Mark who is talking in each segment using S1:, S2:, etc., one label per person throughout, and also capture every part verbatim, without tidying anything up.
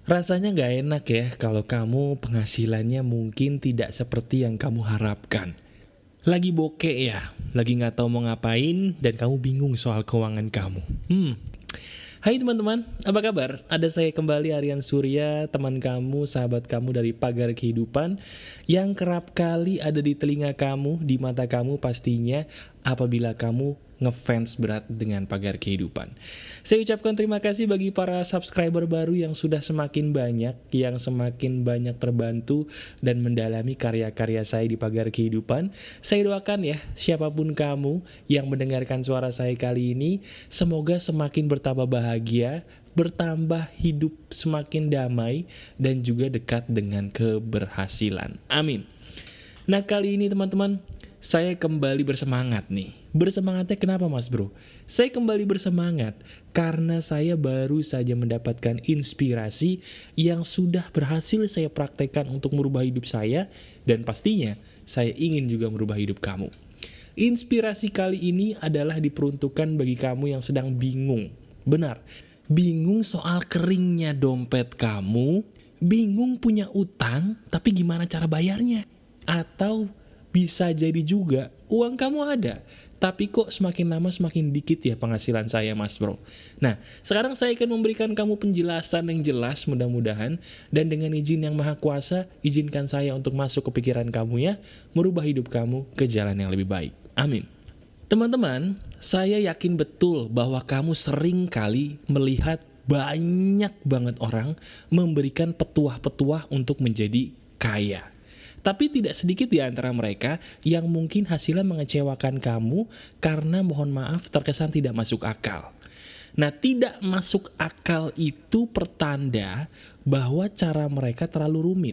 S1: Rasanya nggak enak ya kalau kamu penghasilannya mungkin tidak seperti yang kamu harapkan. Lagi bokeh ya, lagi nggak tahu mau ngapain dan kamu bingung soal keuangan kamu. Hmm. Hai teman-teman, apa kabar? Ada saya kembali Aryan Surya, teman kamu, sahabat kamu dari Pagar Kehidupan yang kerap kali ada di telinga kamu, di mata kamu pastinya apabila kamu ngefans berat dengan Pagar Kehidupan. Saya ucapkan terima kasih bagi para subscriber baru yang sudah semakin banyak, yang semakin banyak terbantu dan mendalami karya-karya saya di Pagar Kehidupan. Saya doakan ya, siapapun kamu yang mendengarkan suara saya kali ini, semoga semakin bertambah bahagia, bertambah hidup semakin damai, dan juga dekat dengan keberhasilan. Amin. Nah kali ini teman-teman, saya kembali bersemangat nih. Bersemangatnya kenapa mas bro? Saya kembali bersemangat karena saya baru saja mendapatkan inspirasi yang sudah berhasil saya praktekkan untuk merubah hidup saya. Dan pastinya saya ingin juga merubah hidup kamu. Inspirasi kali ini adalah diperuntukkan bagi kamu yang sedang bingung. Benar, bingung soal keringnya dompet kamu, bingung punya utang tapi gimana cara bayarnya. Atau bisa jadi juga uang kamu ada, tapi kok semakin lama semakin dikit ya penghasilan saya mas bro. Nah, sekarang saya akan memberikan kamu penjelasan yang jelas mudah-mudahan. Dan dengan izin yang maha kuasa, izinkan saya untuk masuk ke pikiran kamu ya, merubah hidup kamu ke jalan yang lebih baik. Amin. Teman-teman, saya yakin betul bahwa kamu sering kali melihat banyak banget orang memberikan petuah-petuah untuk menjadi kaya. Tapi tidak sedikit di antara mereka yang mungkin hasilnya mengecewakan kamu karena mohon maaf terkesan tidak masuk akal. Nah, tidak masuk akal itu pertanda bahwa cara mereka terlalu rumit.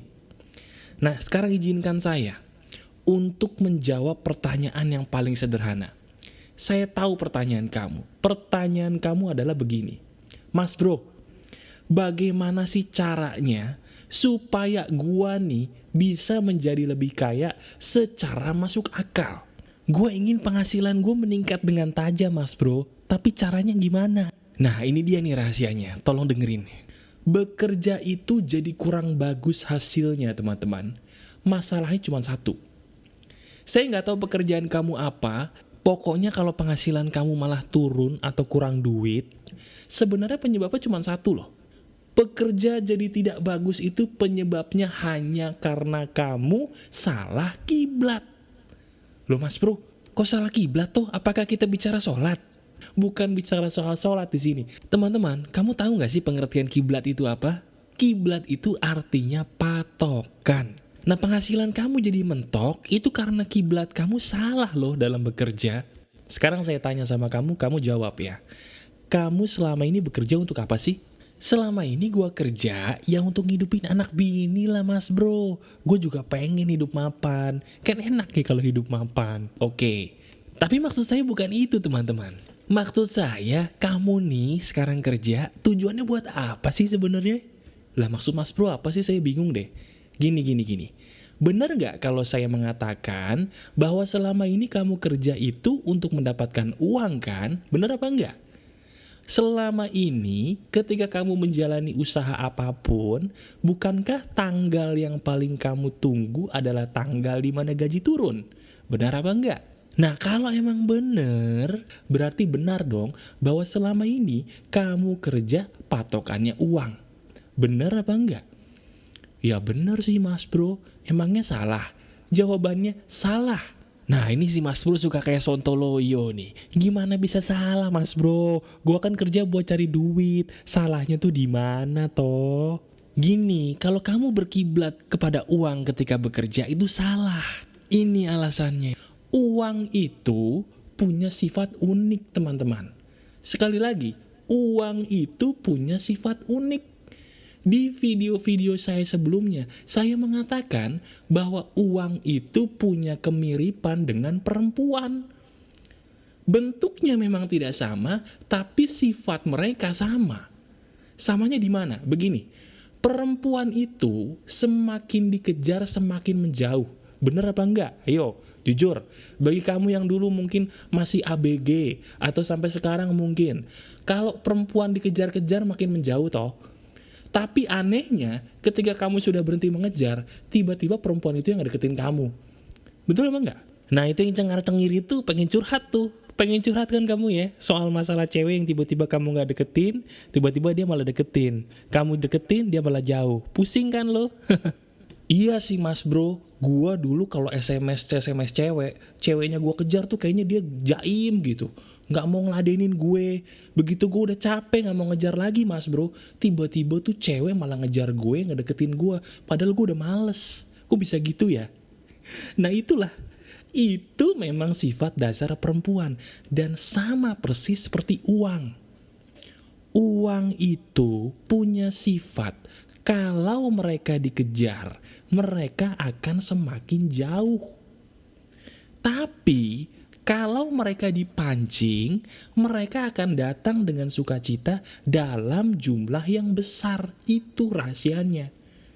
S1: Nah, sekarang izinkan saya untuk menjawab pertanyaan yang paling sederhana. Saya tahu pertanyaan kamu. Pertanyaan kamu adalah begini. Mas bro, bagaimana sih caranya supaya gua nih bisa menjadi lebih kaya secara masuk akal? Gua ingin penghasilan gua meningkat dengan tajam mas bro, tapi caranya gimana? Nah ini dia nih rahasianya, tolong dengerin. Bekerja itu jadi kurang bagus hasilnya teman-teman. Masalahnya cuma satu. Saya nggak tahu pekerjaan kamu apa, pokoknya kalau penghasilan kamu malah turun atau kurang duit, sebenarnya penyebabnya cuma satu loh. Pekerja jadi tidak bagus itu penyebabnya hanya karena kamu salah kiblat. Loh mas bro, kok salah kiblat toh? Apakah kita bicara sholat? Bukan bicara soal sholat di sini. Teman-teman, kamu tahu nggak sih pengertian kiblat itu apa? Kiblat itu artinya patokan. Nah penghasilan kamu jadi mentok itu karena kiblat kamu salah loh dalam bekerja. Sekarang saya tanya sama kamu, kamu jawab ya. Kamu selama ini bekerja untuk apa sih? Selama ini gue kerja yang untuk ngidupin anak bini lah mas bro. Gue juga pengen hidup mapan. Kan enak ya kalau hidup mapan. Oke, tapi maksud saya bukan itu teman-teman. Maksud saya kamu nih sekarang kerja tujuannya buat apa sih sebenarnya? Lah maksud mas bro apa sih, saya bingung deh. Gini gini gini. Benar gak kalau saya mengatakan bahwa selama ini kamu kerja itu untuk mendapatkan uang kan? Benar apa enggak? Selama ini ketika kamu menjalani usaha apapun, bukankah tanggal yang paling kamu tunggu adalah tanggal di mana gaji turun? Benar apa enggak? Nah kalau emang benar, berarti benar dong bahwa selama ini kamu kerja patokannya uang. Benar apa enggak? Ya benar sih mas bro, emangnya salah? Jawabannya salah. Nah ini si mas bro suka kayak sontoloyo nih. Gimana bisa salah mas bro? Gua kan kerja buat cari duit. Salahnya tuh di mana toh? Gini, kalau kamu berkiblat kepada uang ketika bekerja itu salah. Ini alasannya. Uang itu punya sifat unik teman-teman. Sekali lagi, uang itu punya sifat unik. Di video-video saya sebelumnya, saya mengatakan bahwa uang itu punya kemiripan dengan perempuan. Bentuknya memang tidak sama, tapi sifat mereka sama. Samanya di mana? Begini, perempuan itu semakin dikejar semakin menjauh. Bener apa enggak? Ayo, jujur. Bagi kamu yang dulu mungkin masih A B G, atau sampai sekarang mungkin, kalau perempuan dikejar-kejar makin menjauh toh. Tapi anehnya, ketika kamu sudah berhenti mengejar, tiba-tiba perempuan itu yang deketin kamu. Betul emang nggak? Nah itu yang cengar-cengir itu pengen curhat tuh. Pengen curhat kan kamu ya, soal masalah cewek yang tiba-tiba kamu nggak deketin, tiba-tiba dia malah deketin. Kamu deketin, dia malah jauh. Pusing kan lo? Iya sih mas bro, gua dulu kalau S M S S M S cewek, ceweknya gua kejar tuh kayaknya dia jaim gitu, nggak mau ngeladenin gue. Begitu gue udah capek nggak mau ngejar lagi mas bro, tiba-tiba tuh cewek malah ngejar gue, ngedeketin gue, padahal gue udah males. Kok bisa gitu ya? Nah itulah, itu memang sifat dasar perempuan dan sama persis seperti uang. Uang itu punya sifat, kalau mereka dikejar, mereka akan semakin jauh. Tapi, kalau mereka dipancing, mereka akan datang dengan sukacita dalam jumlah yang besar. Itu rahasianya.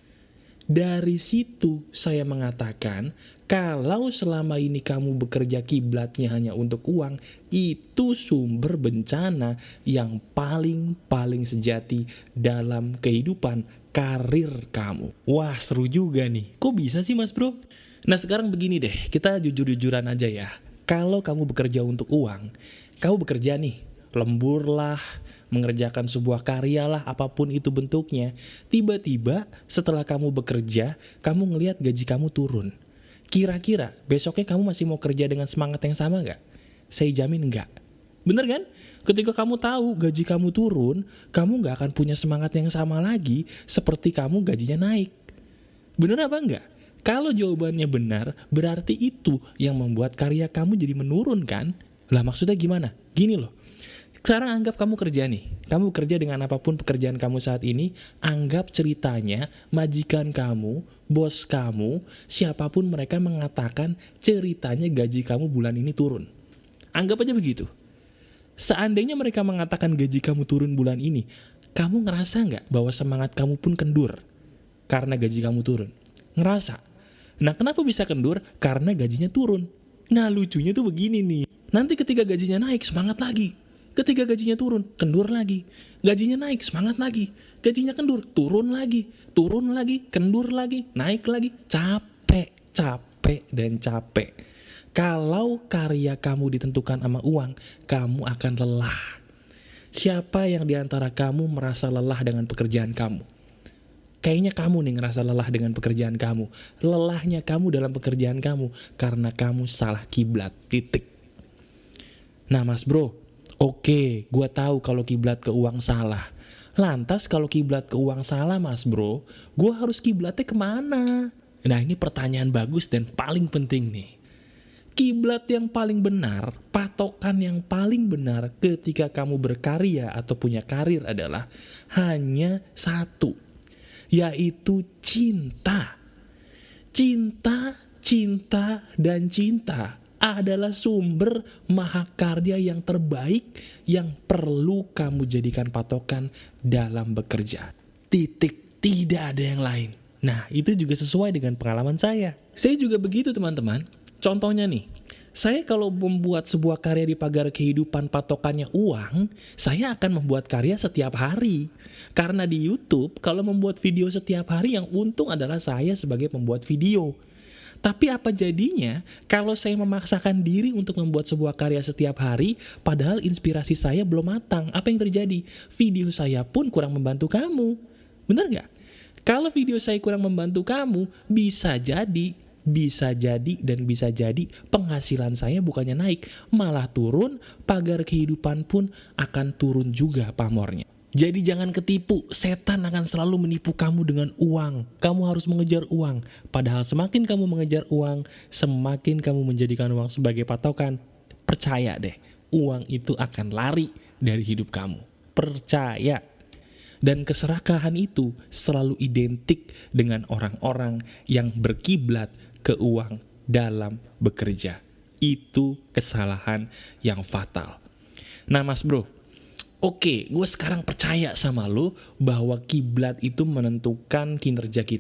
S1: Dari situ saya mengatakan, kalau selama ini kamu bekerja kiblatnya hanya untuk uang, itu sumber bencana yang paling-paling sejati dalam kehidupan karir kamu. Wah seru juga nih, kok bisa sih mas bro? Nah sekarang begini deh, kita jujur-jujuran aja ya. Kalau kamu bekerja untuk uang, kamu bekerja nih, lembur lah, mengerjakan sebuah karya lah, apapun itu bentuknya. Tiba-tiba setelah kamu bekerja, kamu ngelihat gaji kamu turun. Kira-kira besoknya kamu masih mau kerja dengan semangat yang sama gak? Saya jamin enggak. Bener kan? Ketika kamu tahu gaji kamu turun, kamu gak akan punya semangat yang sama lagi seperti kamu gajinya naik. Bener apa enggak? Kalau jawabannya benar, berarti itu yang membuat karya kamu jadi menurun kan? Lah maksudnya gimana? Gini loh. Sekarang anggap kamu kerja nih, kamu kerja dengan apapun pekerjaan kamu saat ini, anggap ceritanya majikan kamu, bos kamu, siapapun mereka mengatakan ceritanya gaji kamu bulan ini turun. Anggap aja begitu. Seandainya mereka mengatakan gaji kamu turun bulan ini, kamu ngerasa nggak bahwa semangat kamu pun kendur karena gaji kamu turun? Ngerasa. Nah kenapa bisa kendur? Karena gajinya turun. Nah lucunya tuh begini nih, nanti ketika gajinya naik semangat lagi. Ketika gajinya turun, kendur lagi. Gajinya naik, semangat lagi. Gajinya kendur, turun lagi. Turun lagi, kendur lagi, naik lagi. Capek, capek, dan capek. Kalau karya kamu ditentukan sama uang, kamu akan lelah. Siapa yang diantara kamu merasa lelah dengan pekerjaan kamu? Kayaknya kamu nih ngerasa lelah dengan pekerjaan kamu. Lelahnya kamu dalam pekerjaan kamu karena kamu salah kiblat, titik. Nah mas bro, oke, gue tahu kalau kiblat ke uang salah. Lantas kalau kiblat ke uang salah mas bro, gue harus kiblatnya kemana? Nah ini pertanyaan bagus dan paling penting nih. Kiblat yang paling benar, patokan yang paling benar ketika kamu berkarya atau punya karir adalah hanya satu, yaitu cinta. Cinta, cinta, dan cinta adalah sumber mahakarya yang terbaik yang perlu kamu jadikan patokan dalam bekerja. Titik, tidak ada yang lain. Nah, itu juga sesuai dengan pengalaman saya. Saya juga begitu teman-teman. Contohnya nih, saya kalau membuat sebuah karya di pagar kehidupan patokannya uang, saya akan membuat karya setiap hari. Karena di YouTube, kalau membuat video setiap hari yang untung adalah saya sebagai pembuat video. Tapi apa jadinya kalau saya memaksakan diri untuk membuat sebuah karya setiap hari, padahal inspirasi saya belum matang? Apa yang terjadi? Video saya pun kurang membantu kamu. Benar nggak? Kalau video saya kurang membantu kamu, bisa jadi, bisa jadi, dan bisa jadi penghasilan saya bukannya naik, malah turun, pagar kehidupan pun akan turun juga pamornya. Jadi jangan ketipu, setan akan selalu menipu kamu dengan uang. Kamu harus mengejar uang. Padahal semakin kamu mengejar uang, semakin kamu menjadikan uang sebagai patokan. Percaya deh, uang itu akan lari dari hidup kamu. Percaya. Dan keserakahan itu selalu identik dengan orang-orang yang berkiblat ke uang dalam bekerja. Itu kesalahan yang fatal. Nah mas bro, oke, gue sekarang percaya sama lo bahwa kiblat itu menentukan kinerja kita.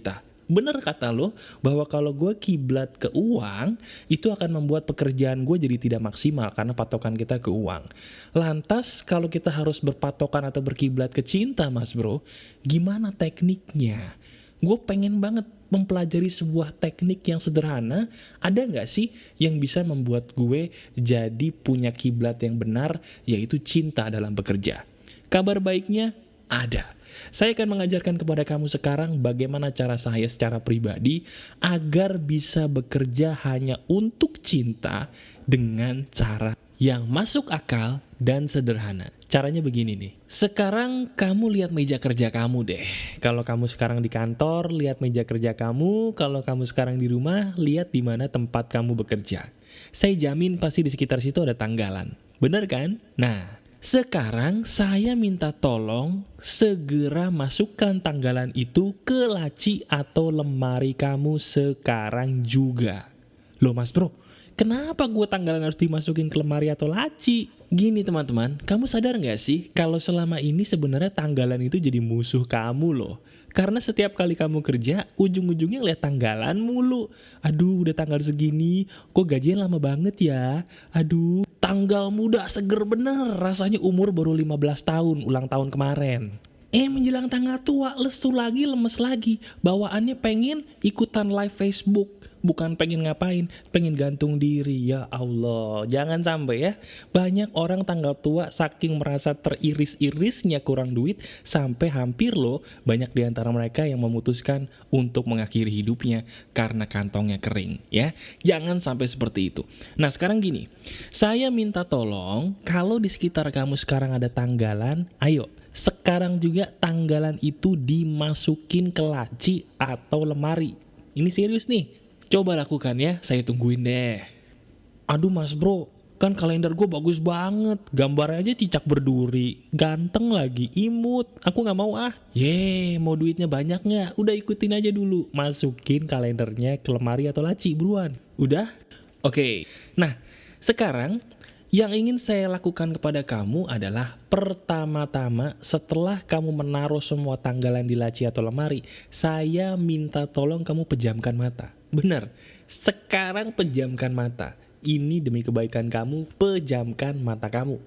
S1: Bener kata lo, bahwa kalau gue kiblat ke uang, itu akan membuat pekerjaan gue jadi tidak maksimal karena patokan kita ke uang. Lantas kalau kita harus berpatokan atau berkiblat ke cinta mas bro, gimana tekniknya? Gue pengen banget mempelajari sebuah teknik yang sederhana. Ada gak sih yang bisa membuat gue jadi punya kiblat yang benar, yaitu cinta dalam bekerja? Kabar baiknya ada. Saya akan mengajarkan kepada kamu sekarang bagaimana cara saya secara pribadi agar bisa bekerja hanya untuk cinta dengan cara yang masuk akal dan sederhana. Caranya begini nih. Sekarang kamu lihat meja kerja kamu deh. Kalau kamu sekarang di kantor, lihat meja kerja kamu. Kalau kamu sekarang di rumah, lihat di mana tempat kamu bekerja. Saya jamin pasti di sekitar situ ada tanggalan. Bener kan? Nah, sekarang saya minta tolong segera masukkan tanggalan itu ke laci atau lemari kamu sekarang juga. Loh mas bro, kenapa gue tanggalan harus dimasukin ke lemari atau laci? Gini teman-teman, kamu sadar gak sih kalau selama ini sebenarnya tanggalan itu jadi musuh kamu loh. Karena setiap kali kamu kerja, ujung-ujungnya lihat tanggalan mulu. Aduh, udah tanggal segini, kok gajian lama banget ya? Aduh, tanggal muda seger bener, rasanya umur baru lima belas tahun, ulang tahun kemarin. Eh menjelang tanggal tua, lesu lagi, lemes lagi. Bawaannya pengen ikutan live Facebook. Bukan pengen ngapain, pengen gantung diri. Ya Allah, jangan sampai ya. Banyak orang tanggal tua saking merasa teriris-irisnya kurang duit, sampai hampir loh banyak diantara mereka yang memutuskan untuk mengakhiri hidupnya karena kantongnya kering ya. Jangan sampai seperti itu. Nah sekarang gini, saya minta tolong kalau di sekitar kamu sekarang ada tanggalan, ayo sekarang juga tanggalan itu dimasukin ke laci atau lemari. Ini serius nih. Coba lakukan ya, saya tungguin deh. Aduh mas bro, kan kalender gue bagus banget. Gambarnya aja cicak berduri. Ganteng lagi, imut. Aku gak mau ah. Yeay, mau duitnya banyak gak? Udah ikutin aja dulu. Masukin kalendernya ke lemari atau laci, buruan. Udah? Oke, nah sekarang yang ingin saya lakukan kepada kamu adalah pertama-tama setelah kamu menaruh semua tanggalan di laci atau lemari, saya minta tolong kamu pejamkan mata. Benar, sekarang pejamkan mata. Ini demi kebaikan kamu, pejamkan mata kamu.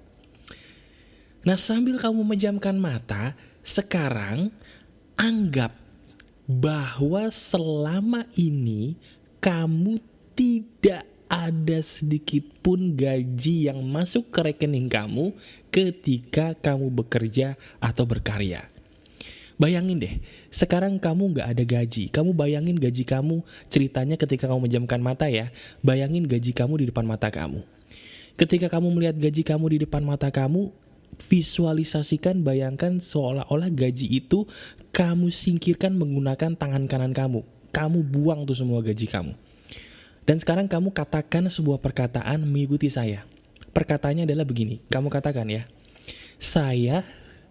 S1: Nah sambil kamu memejamkan mata, sekarang anggap bahwa selama ini kamu tidak ada sedikit pun gaji yang masuk ke rekening kamu ketika kamu bekerja atau berkarya. Bayangin deh, sekarang kamu gak ada gaji. Kamu bayangin gaji kamu, ceritanya ketika kamu menjamkan mata ya. Bayangin gaji kamu di depan mata kamu. Ketika kamu melihat gaji kamu di depan mata kamu, visualisasikan, bayangkan seolah-olah gaji itu kamu singkirkan menggunakan tangan kanan kamu. Kamu buang tuh semua gaji kamu. Dan sekarang kamu katakan sebuah perkataan mengikuti saya. Perkataannya adalah begini, kamu katakan ya. Saya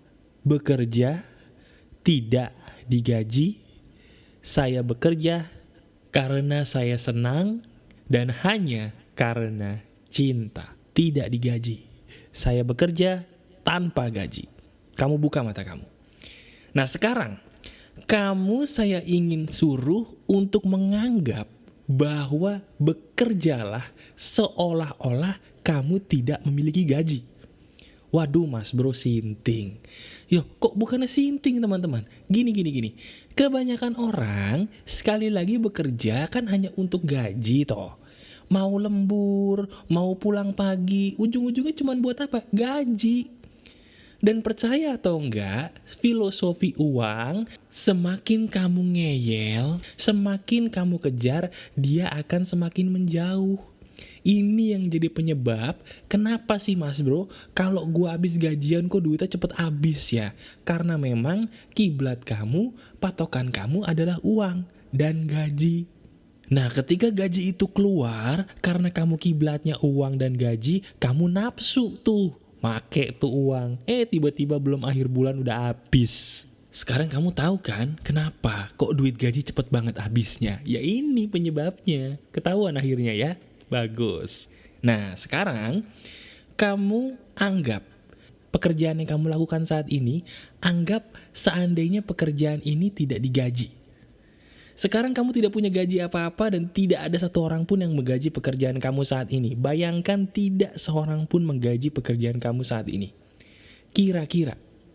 S1: bekerja tidak digaji, saya bekerja karena saya senang dan hanya karena cinta. Tidak digaji, saya bekerja tanpa gaji. Kamu buka mata kamu. Nah sekarang, kamu saya ingin suruh untuk menganggap bahwa bekerjalah seolah-olah kamu tidak memiliki gaji. Waduh mas bro, sinting. Yo kok bukannya sinting teman-teman. Gini gini gini. Kebanyakan orang sekali lagi bekerja kan hanya untuk gaji toh. Mau lembur, mau pulang pagi, ujung-ujungnya cuma buat apa? Gaji. Dan percaya atau enggak, filosofi uang, semakin kamu ngeyel, semakin kamu kejar, dia akan semakin menjauh. Ini yang jadi penyebab kenapa sih mas bro kalau gua habis gajian kok duitnya cepet habis ya. Karena memang kiblat kamu, patokan kamu adalah uang dan gaji. Nah ketika gaji itu keluar, karena kamu kiblatnya uang dan gaji, kamu nafsu tuh make tuh uang. Eh tiba-tiba belum akhir bulan udah habis. Sekarang kamu tahu kan kenapa kok duit gaji cepet banget habisnya? Ya ini penyebabnya. Ketahuan akhirnya ya. Bagus. Nah sekarang kamu anggap pekerjaan yang kamu lakukan saat ini, anggap seandainya pekerjaan ini tidak digaji. Sekarang kamu tidak punya gaji apa-apa dan tidak ada satu orang pun yang menggaji pekerjaan kamu saat ini. Bayangkan tidak seorang pun menggaji pekerjaan kamu saat ini. Kira-kira,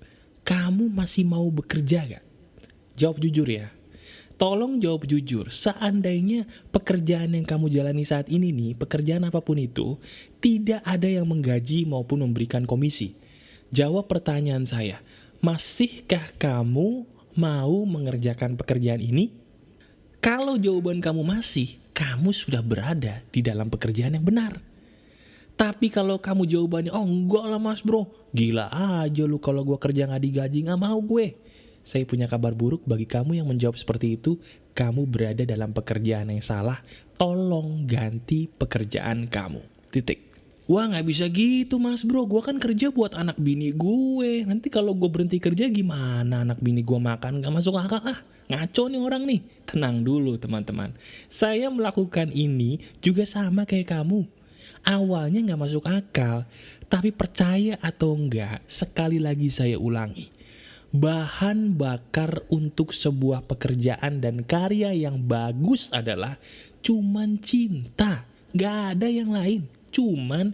S1: kamu masih mau bekerja gak? Jawab jujur ya. Tolong jawab jujur, seandainya pekerjaan yang kamu jalani saat ini nih, pekerjaan apapun itu, tidak ada yang menggaji maupun memberikan komisi. Jawab pertanyaan saya, masihkah kamu mau mengerjakan pekerjaan ini? Kalau jawaban kamu masih, kamu sudah berada di dalam pekerjaan yang benar. Tapi kalau kamu jawabannya, oh enggak lah mas bro, gila aja lu kalau gue kerja gak digaji, gak mau gue. Saya punya kabar buruk bagi kamu yang menjawab seperti itu, kamu berada dalam pekerjaan yang salah, tolong ganti pekerjaan kamu. Titik. Wah gak bisa gitu mas bro, gue kan kerja buat anak bini gue. Nanti kalau gue berhenti kerja gimana anak bini gue makan, gak masuk akal ah. Ngaco nih orang nih. Tenang dulu teman-teman. Saya melakukan ini juga sama kayak kamu. Awalnya gak masuk akal, tapi percaya atau enggak, sekali lagi saya ulangi. Bahan bakar untuk sebuah pekerjaan dan karya yang bagus adalah cuman cinta. Gak ada yang lain. Cuman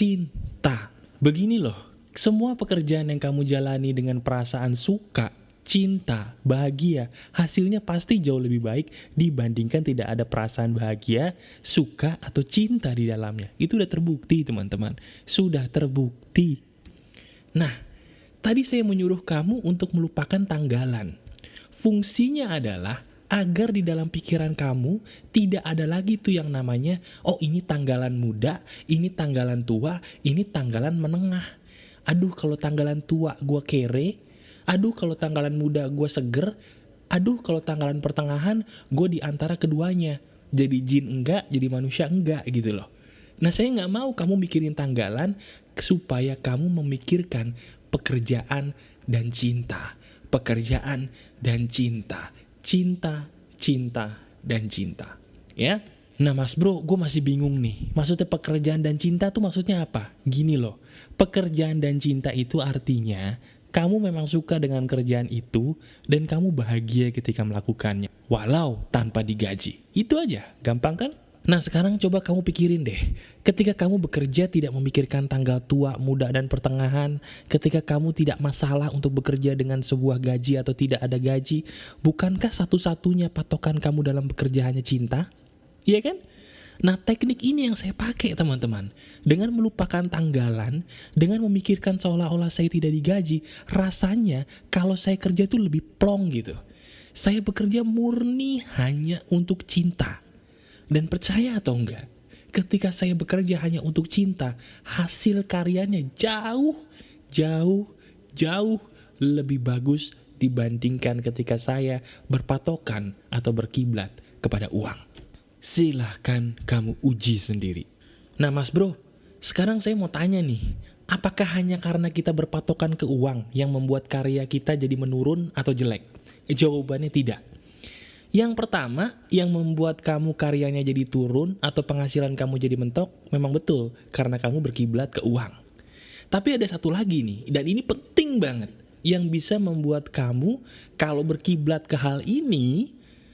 S1: cinta. Begini loh, semua pekerjaan yang kamu jalani dengan perasaan suka, cinta, bahagia, hasilnya pasti jauh lebih baik dibandingkan tidak ada perasaan bahagia, suka, atau cinta di dalamnya. Itu udah terbukti teman-teman. Sudah terbukti. Nah, tadi saya menyuruh kamu untuk melupakan tanggalan. Fungsinya adalah agar di dalam pikiran kamu tidak ada lagi tuh yang namanya, oh ini tanggalan muda, ini tanggalan tua, ini tanggalan menengah. Aduh kalau tanggalan tua gue kere, aduh kalau tanggalan muda gue seger, aduh kalau tanggalan pertengahan gue di antara keduanya. Jadi jin enggak, jadi manusia enggak gitu loh. Nah saya gak mau kamu mikirin tanggalan supaya kamu memikirkan pekerjaan dan cinta. Pekerjaan dan cinta. Cinta, cinta, dan cinta. Ya. Nah mas bro, gue masih bingung nih. Maksudnya pekerjaan dan cinta tuh maksudnya apa? Gini loh, pekerjaan dan cinta itu artinya kamu memang suka dengan kerjaan itu dan kamu bahagia ketika melakukannya. Walau tanpa digaji. Itu aja, gampang kan? Nah sekarang coba kamu pikirin deh, ketika kamu bekerja tidak memikirkan tanggal tua, muda, dan pertengahan, ketika kamu tidak masalah untuk bekerja dengan sebuah gaji atau tidak ada gaji, bukankah satu-satunya patokan kamu dalam bekerja hanya cinta? Iya kan? Nah teknik ini yang saya pakai teman-teman. Dengan melupakan tanggalan, dengan memikirkan seolah-olah saya tidak digaji, rasanya kalau saya kerja itu lebih plong gitu. Saya bekerja murni hanya untuk cinta. Dan percaya atau enggak, ketika saya bekerja hanya untuk cinta, hasil karyanya jauh, jauh, jauh lebih bagus dibandingkan ketika saya berpatokan atau berkiblat kepada uang. Silahkan kamu uji sendiri. Nah mas bro, sekarang saya mau tanya nih, apakah hanya karena kita berpatokan ke uang yang membuat karya kita jadi menurun atau jelek? Jawabannya tidak. Yang pertama, yang membuat kamu karyanya jadi turun atau penghasilan kamu jadi mentok, memang betul, karena kamu berkiblat ke uang. Tapi ada satu lagi nih, dan ini penting banget, yang bisa membuat kamu, kalau berkiblat ke hal ini,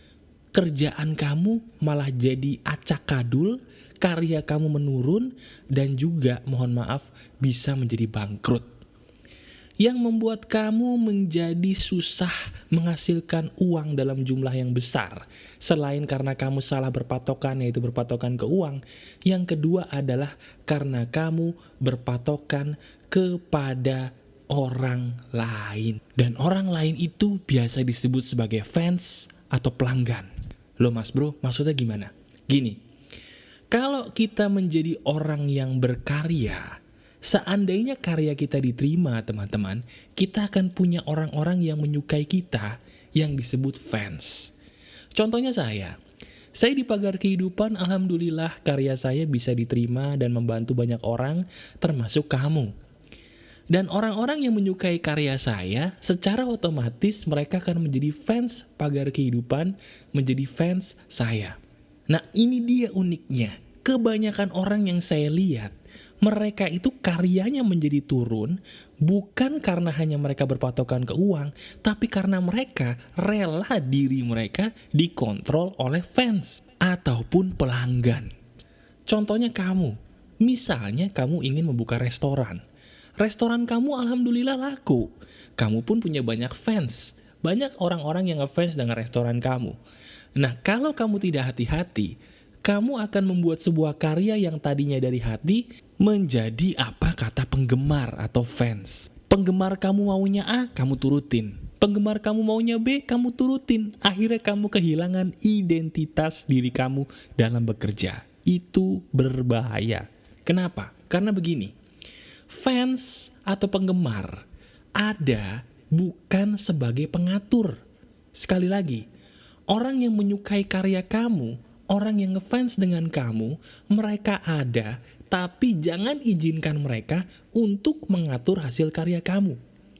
S1: kerjaan kamu malah jadi acak-kadul, karya kamu menurun, dan juga, mohon maaf, bisa menjadi bangkrut. Yang membuat kamu menjadi susah menghasilkan uang dalam jumlah yang besar. Selain karena kamu salah berpatokan, yaitu berpatokan ke uang. Yang kedua adalah karena kamu berpatokan kepada orang lain. Dan orang lain itu biasa disebut sebagai fans atau pelanggan. Loh mas bro, maksudnya gimana? Gini, kalau kita menjadi orang yang berkarya, seandainya karya kita diterima teman-teman, kita akan punya orang-orang yang menyukai kita yang disebut fans. Contohnya saya, saya di Pagar Kehidupan, alhamdulillah karya saya bisa diterima dan membantu banyak orang, termasuk kamu. Dan orang-orang yang menyukai karya saya, secara otomatis mereka akan menjadi fans Pagar Kehidupan, menjadi fans saya. Nah ini dia uniknya, kebanyakan orang yang saya lihat, Mereka itu karyanya menjadi turun bukan karena hanya mereka berpatokan ke uang, tapi karena mereka rela diri mereka dikontrol oleh fans ataupun pelanggan. Contohnya kamu, misalnya kamu ingin membuka restoran. Restoran kamu alhamdulillah laku. Kamu pun punya banyak fans. Banyak orang-orang yang ngefans dengan restoran kamu. Nah, kalau kamu tidak hati-hati, kamu akan membuat sebuah karya yang tadinya dari hati menjadi apa kata penggemar atau fans. Penggemar kamu maunya A, kamu turutin. Penggemar kamu maunya B, kamu turutin. Akhirnya kamu kehilangan identitas diri kamu dalam bekerja. Itu berbahaya. Kenapa? Karena begini, fans atau penggemar ada bukan sebagai pengatur. Sekali lagi, orang yang menyukai karya kamu, orang yang ngefans dengan kamu, mereka ada, tapi jangan izinkan mereka untuk mengatur hasil karya kamu.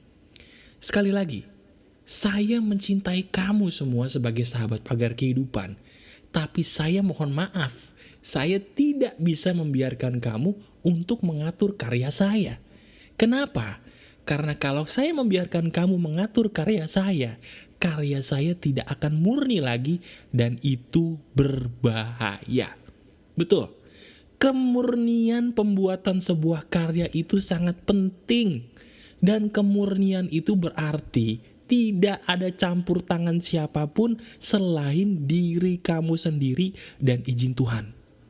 S1: Sekali lagi, saya mencintai kamu semua sebagai sahabat pagar kehidupan, tapi saya mohon maaf, saya tidak bisa membiarkan kamu untuk mengatur karya saya. Kenapa? Karena kalau saya membiarkan kamu mengatur karya saya, karya saya tidak akan murni lagi dan itu berbahaya. Betul, kemurnian pembuatan sebuah karya itu sangat penting. Dan kemurnian itu berarti tidak ada campur tangan siapapun selain diri kamu sendiri dan izin Tuhan.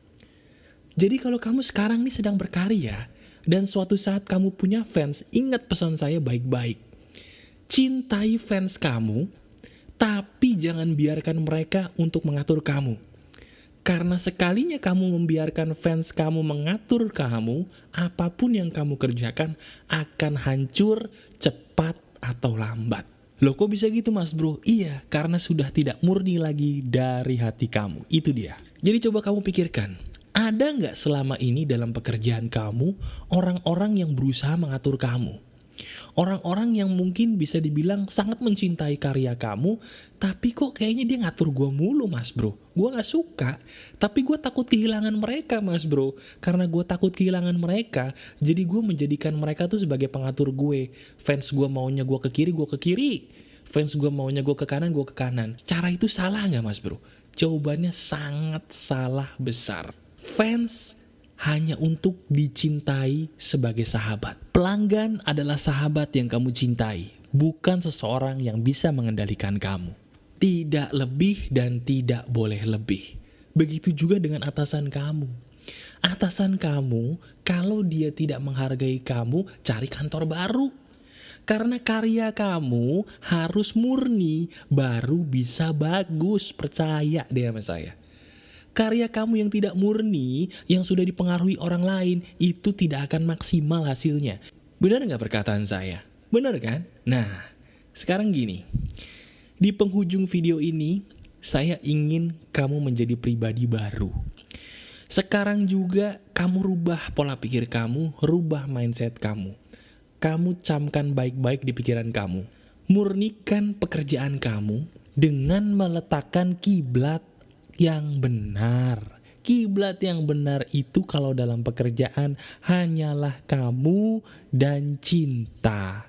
S1: Jadi kalau kamu sekarang nih sedang berkarya, dan suatu saat kamu punya fans, ingat pesan saya baik-baik. Cintai fans kamu, tapi jangan biarkan mereka untuk mengatur kamu. Karena sekalinya kamu membiarkan fans kamu mengatur kamu, apapun yang kamu kerjakan akan hancur cepat atau lambat. Loh kok bisa gitu mas bro? Iya, karena sudah tidak murni lagi dari hati kamu. Itu dia. Jadi coba kamu pikirkan, ada nggak selama ini dalam pekerjaan kamu orang-orang yang berusaha mengatur kamu? Orang-orang yang mungkin bisa dibilang sangat mencintai karya kamu, tapi kok kayaknya dia ngatur gue mulu mas bro. Gue gak suka, tapi gue takut kehilangan mereka mas bro. Karena gue takut kehilangan mereka, jadi gue menjadikan mereka tuh sebagai pengatur gue. Fans gue maunya gue ke kiri, gue ke kiri. Fans gue maunya gue ke kanan, gue ke kanan. Cara itu salah gak mas bro? Jawabannya sangat salah besar. Fans hanya untuk dicintai sebagai sahabat. Pelanggan adalah sahabat yang kamu cintai, bukan seseorang yang bisa mengendalikan kamu. Tidak lebih dan tidak boleh lebih. Begitu juga dengan atasan kamu. Atasan kamu, kalau dia tidak menghargai kamu, cari kantor baru. Karena karya kamu harus murni, baru bisa bagus. Percaya deh sama saya. Karya kamu yang tidak murni, yang sudah dipengaruhi orang lain, itu tidak akan maksimal hasilnya. Benar nggak perkataan saya? Benar kan? Nah, sekarang gini. Di penghujung video ini, saya ingin kamu menjadi pribadi baru. Sekarang juga kamu rubah pola pikir kamu, rubah mindset kamu. Kamu camkan baik-baik di pikiran kamu. Murnikan pekerjaan kamu dengan meletakkan kiblat yang benar. Kiblat yang benar itu kalau dalam pekerjaan hanyalah kamu dan cinta.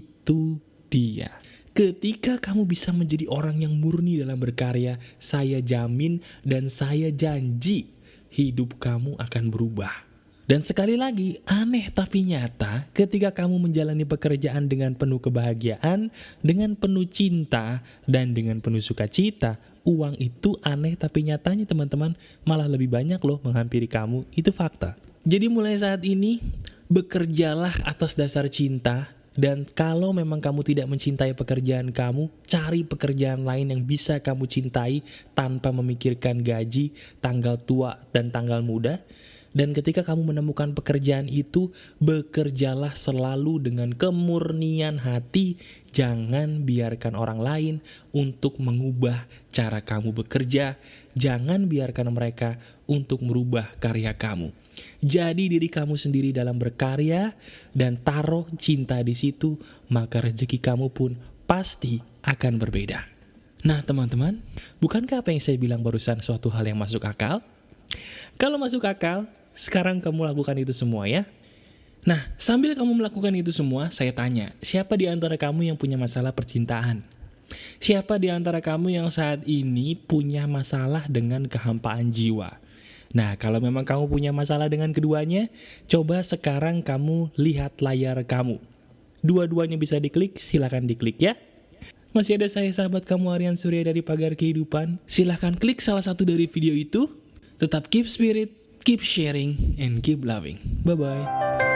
S1: Itu dia. Ketika kamu bisa menjadi orang yang murni dalam berkarya, saya jamin dan saya janji hidup kamu akan berubah. Dan sekali lagi, aneh tapi nyata, ketika kamu menjalani pekerjaan dengan penuh kebahagiaan, dengan penuh cinta, dan dengan penuh sukacita, uang itu aneh tapi nyatanya teman-teman malah lebih banyak loh menghampiri kamu. Itu fakta. Jadi mulai saat ini, bekerjalah atas dasar cinta, dan kalau memang kamu tidak mencintai pekerjaan kamu, cari pekerjaan lain yang bisa kamu cintai tanpa memikirkan gaji, tanggal tua, dan tanggal muda. Dan ketika kamu menemukan pekerjaan itu, bekerjalah selalu dengan kemurnian hati. Jangan biarkan orang lain untuk mengubah cara kamu bekerja. Jangan biarkan mereka untuk merubah karya kamu. Jadi diri kamu sendiri dalam berkarya dan taruh cinta di situ, maka rezeki kamu pun pasti akan berbeda. Nah teman-teman, bukankah apa yang saya bilang barusan suatu hal yang masuk akal? Kalau masuk akal, sekarang kamu lakukan itu semua ya. Nah, sambil kamu melakukan itu semua, saya tanya, siapa di antara kamu yang punya masalah percintaan? Siapa di antara kamu yang saat ini punya masalah dengan kehampaan jiwa? Nah, kalau memang kamu punya masalah dengan keduanya, coba sekarang kamu lihat layar kamu. Dua-duanya bisa diklik, silahkan diklik ya. Masih ada saya sahabat kamu Aryan Surya dari Pagar Kehidupan. Silahkan klik salah satu dari video itu. Tetap keep spirit, keep sharing, and keep loving. Bye-bye.